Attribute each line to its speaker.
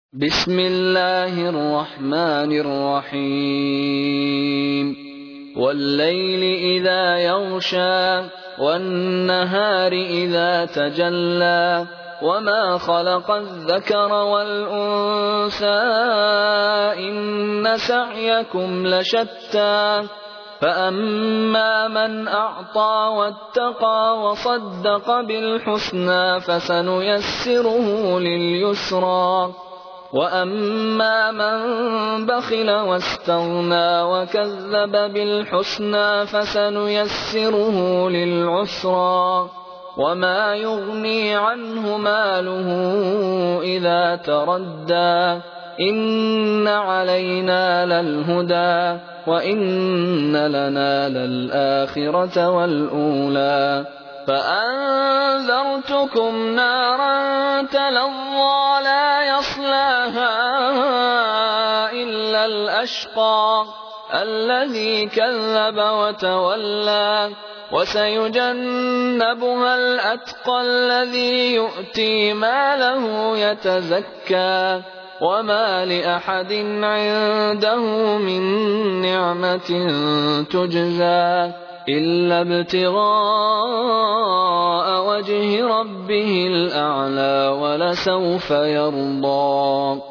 Speaker 1: بسم الله الرحمن الرحيم والليل إذا يغشى والنهار إذا تجلى وما خلق الذكر والأنثى إن سعيكم لشتى فأما من أعطى واتقى وصدق بالحسنى فسنيسره لليسرى وأما من بخل واستغنى وكذب بالحسنى فسنيسره للعسرى وما يغني عنه ماله إذا تردى إن علينا للهدى وإن لنا للآخرة والأولى فأنذرتكم نارا تلظى لا يصلاها إلا الأشقى الذي كذب وتولى وسيجنبها الأتقى الذي يؤتي ماله يتزكى وما لأحد عنده من نعمة تجزى إلا ابتغاء وجه ربه الأعلى ولسوف يرضى